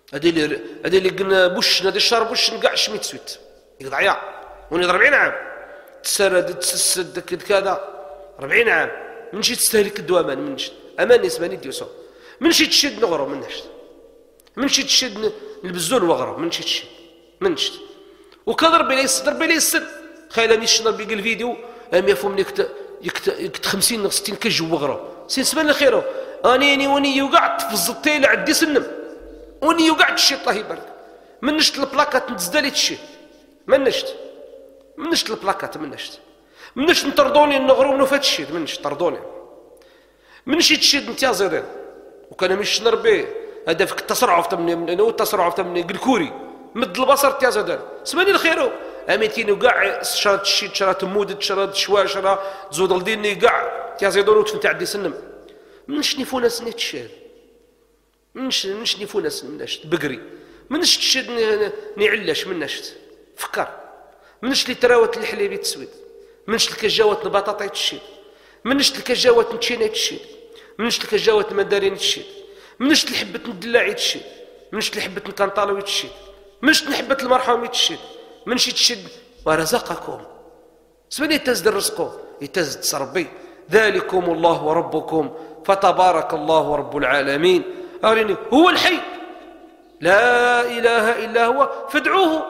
هذه اللي هذه اللي قلنا بوش هذا الشهر بوش كاع شميت سويت يقطع يا وني أربعين عام تسرد تسد كذا أربعين عام منشي تستهلك الدوامان منش امان نسباني ديوسو منشي تشد نغرو منش منشي تشد البزول وغرو منشي تشد منش وكضرب بلي يصدر بلي يصد خايلاني شنو بيق الفيديو ام يفهم يكت يكت يكت خمسين ستين كج وغرو سين سبان الخيرو اني وني وقعت في الزطيل عندي سنم وني وقعت الشي الله يبارك منشت البلاكات نتزدالي تشي منشت منشت البلاكات منشت منشت نطردوني النغرو ونفات الشيد منشت طردوني منشي تشيد نتيا زيدين وكان مش نربي هذا فيك التسرع في تمني انا والتسرع في تمني الكوري مد البصر تيا زيدين سمعني الخيرو اميتين وكاع شرات الشيد شرات مودد شرات شوا شرا زود الديني كاع تيا زيدون وتفنت عدي سنم منش نيفونا سنيت الشيد منش منش نيفونا سن منشت بقري منش تشيد نعلاش منشت فكر منش اللي تراوت الحليبي تسويد منش الكجاوات البطاطا تشيد منش الكجاوات نتشينا تشيد منش الكجاوات المدارين تشيد منش الحبة الدلاعي تشيد منش الحبة الكنطالوي تشيد منش الحبة المرحومي تشيد منش تشيد ورزقكم سبني يتزد الرزق يتزد ربي ذلكم الله وربكم فتبارك الله رب العالمين أريني هو الحي لا إله إلا هو فادعوه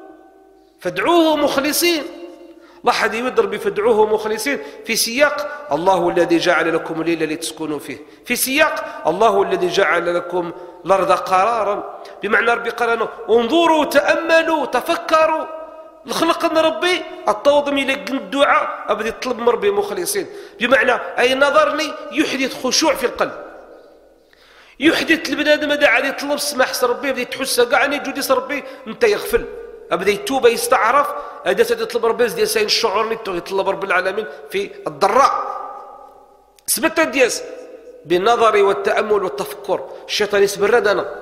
فادعوه مخلصين لاحظ يضرب بفدعوه مخلصين في سياق الله الذي جعل لكم الليل لتسكنوا فيه في سياق الله الذي جعل لكم الأرض قرارا بمعنى ربي قال لنا انظروا تأملوا تفكروا الخلق ان ربي التوضم يلقن الدعاء أبدي يطلب من ربي مخلصين بمعنى أي نظرني يحدث خشوع في القلب يحدث البنادم هذا عاد يطلب السماح ربي بدي تحس كاع اني جودي ربي انت يغفل أبدا يتوب يستعرف هذا يطلب ربي ديال ساين الشعور نيتو يطلب رب العالمين في الضراء سبت دياس بالنظر والتأمل والتفكر الشيطان يسبرد أنا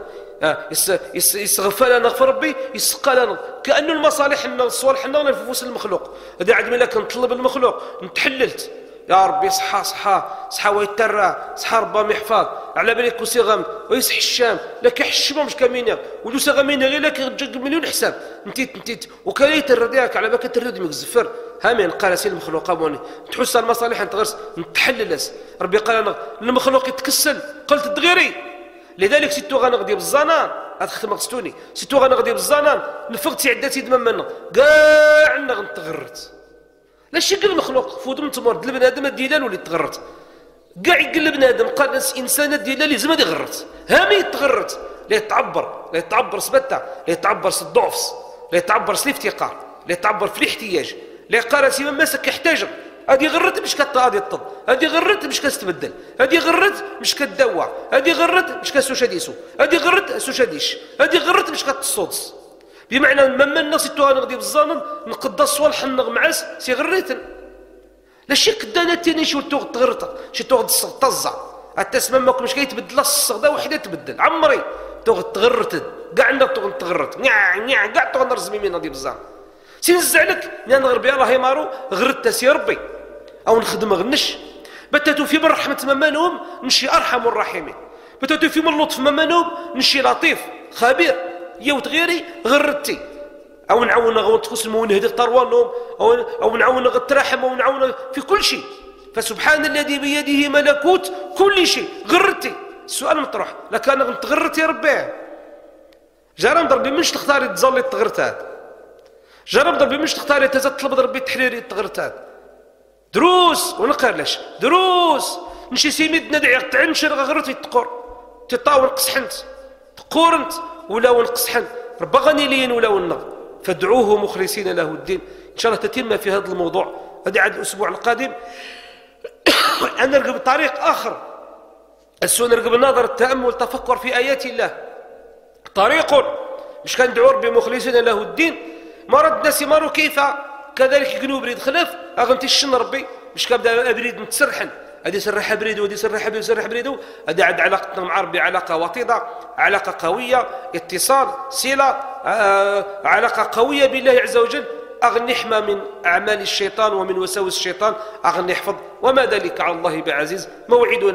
يستغفى لنا في ربي يسقى لنا كأنه المصالح لنا الصوالح لنا نفوس المخلوق هذا عاد ملي كنطلب المخلوق نتحللت يا ربي صحى صحى صحى ويترى صحى ربا محفاظ على بالك وسيغم ويصح الشام لك يحشمهم مش كامينه ولو سغمين غير لك مليون حساب نتيت نتيت وكايت الردياك على بالك ترد مكزفر هامين قال سي المخلوق بوني تحس المصالح انت غير نتحللس ربي قال انا المخلوق يتكسل قلت دغيري لذلك سيتو غنغدي بالزنان غتختم غستوني سيتو غنغدي بالزنان نفقت عداتي دم منا كاع نغنتغرت لا شك المخلوق فودم تمرد البنادم ديالو اللي تغرت كاع يقول البنادم قال انسان ديالو اللي زعما يغرت هامي تغرت لا يتعبر لا يتعبر سبته لا يتعبر الضعف لا يتعبر الافتقار لا يتعبر في الاحتياج لا قال سي ماسك يحتاج هذه غرت باش كتغادي الطب هذه غرت باش كتبدل هذه غرت باش كتداوى هذه غرت باش كسوشاديسو هذه غرت سوشاديش هذه غرت باش كتصوص بمعنى مما الناس يتوها نغدي بالظنن نقضى الصوالح النغ معاس سي غريتن لا شك دانا تاني شو توغ تغرط شي توغ تطزع حتى اسمع ماكم مش كيتبدل الصغدا وحده تبدل عمري توغ تغرت كاع عندنا توغ تغرت نيع نيع كاع توغ نرزمي من نغدي بالظن سي نزع لك نان غربي الله يمارو غرت سي ربي او نخدم غنش بتاتو في من رحمه ممانهم نشي ارحم الراحمين بتاتو في من لطف ممانهم نشي لطيف خبير يا وتغيري غرتي او نعاون غوتفوس ونهدي طروانهم او او نعاون غتراحم او نعاون في كل شيء فسبحان الذي بيده ملكوت كل شيء غرتي السؤال مطروح لكان غنتغرت يا ربي جرى ضربي منش تختاري تزلي تغرتات جرى ضربي منش تختاري تطلب ربي تحريري تغرتات دروس ونقرلش دروس نشي سيميد ندعي تعنشر غرتي تقور تطاول قصحنت تقورنت ولا ونقصحن ربا غني لين ولا ونغ فادعوه مخلصين له الدين ان شاء الله تتم في هذا الموضوع هذا عاد الاسبوع القادم ان نرقب طريق اخر السنه نرقب النظر التامل التفكر في ايات الله طريق مش كندعو ربي مخلصين له الدين مرض الناس مارو كيف كذلك يقولوا بريد خلاف اغنتي الشن ربي مش كنبدا بريد متسرحن هذه سرح بريد وهذه سرح بريد وسرح بريد هذا عاد علاقتنا مع ربي علاقه وطيده علاقه قويه اتصال صله آه علاقه قويه بالله عز وجل اغني نحمى من اعمال الشيطان ومن وساوس الشيطان اغني نحفظ وما ذلك على الله بعزيز موعدنا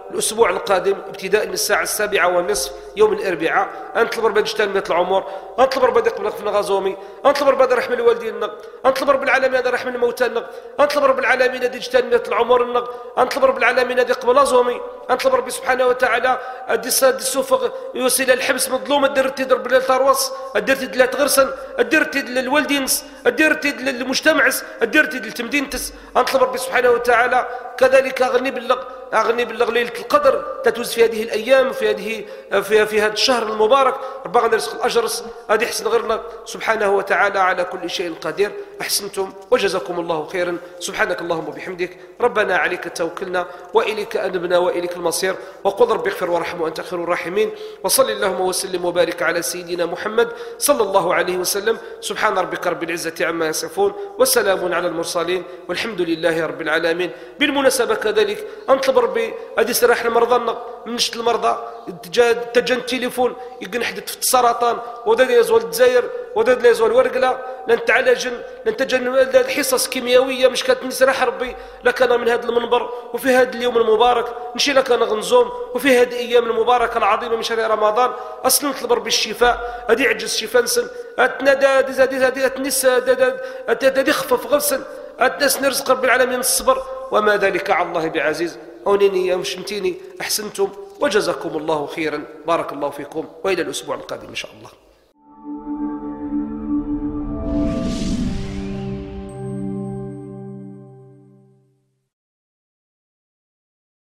الأسبوع القادم ابتداء من الساعة السابعة والنصف يوم الأربعاء أنطلب ربي تجتمع العمر، أنطلب ربي يقبل في غازومي، أنطلب ربي رحمة الوالدين، أنطلب رب العالمين هذا رحمة الموتى، أنطلب رب العالمين هذا تجتمع العمر، أنطلب رب العالمين هذا يقبل غازومي، أنطلب ربي سبحانه وتعالى أدي صاد السوفغ يوصل الحبس مظلوم، أدرتي ضرب للتروس، أدرتي دلات غرسن، أدرتي للوالدينس، أدرتي للمجتمعس، أدرتي للتمدينتس، أنطلب ربي سبحانه وتعالى كذلك أغني بالله أغني بالله ليلة القدر تتوز في هذه الأيام في هذه في, في هذا الشهر المبارك، ربنا نرزق الأجرس هذه يحسن غيرنا سبحانه وتعالى على كل شيء قدير. أحسنتم وجزاكم الله خيرا. سبحانك اللهم وبحمدك ربنا عليك توكلنا وإليك أنبنا وإليك المصير، وقل رب اغفر وارحم وأنت خير الراحمين، وصل اللهم وسلم وبارك على سيدنا محمد صلى الله عليه وسلم. سبحان ربك رب العزة عما يصفون وسلام على المرسلين والحمد لله رب العالمين. بالمناسبة كذلك أنطلب ربي هذه سراح المرضى من نشط المرضى تجن التليفون يقن حدث في السرطان وداد يزول الجزائر وداد يزول ورقله لن تعالجن لن تجن حصص كيميائيه مش كتنسرح ربي لكنا من هذا المنبر وفي هذا اليوم المبارك نشي لك غنزوم وفي هذه الايام المباركه العظيمه من شهر رمضان اصلا نطلب ربي الشفاء هذه يعجز الشفاء نسن اتنادى زادي زادي اتنس هذه خفف غلسن اتنس نرزق رب العالمين الصبر وما ذلك على الله بعزيز. هونيني يا مشمتيني أحسنتم وجزاكم الله خيرا. بارك الله فيكم وإلى الأسبوع القادم إن شاء الله.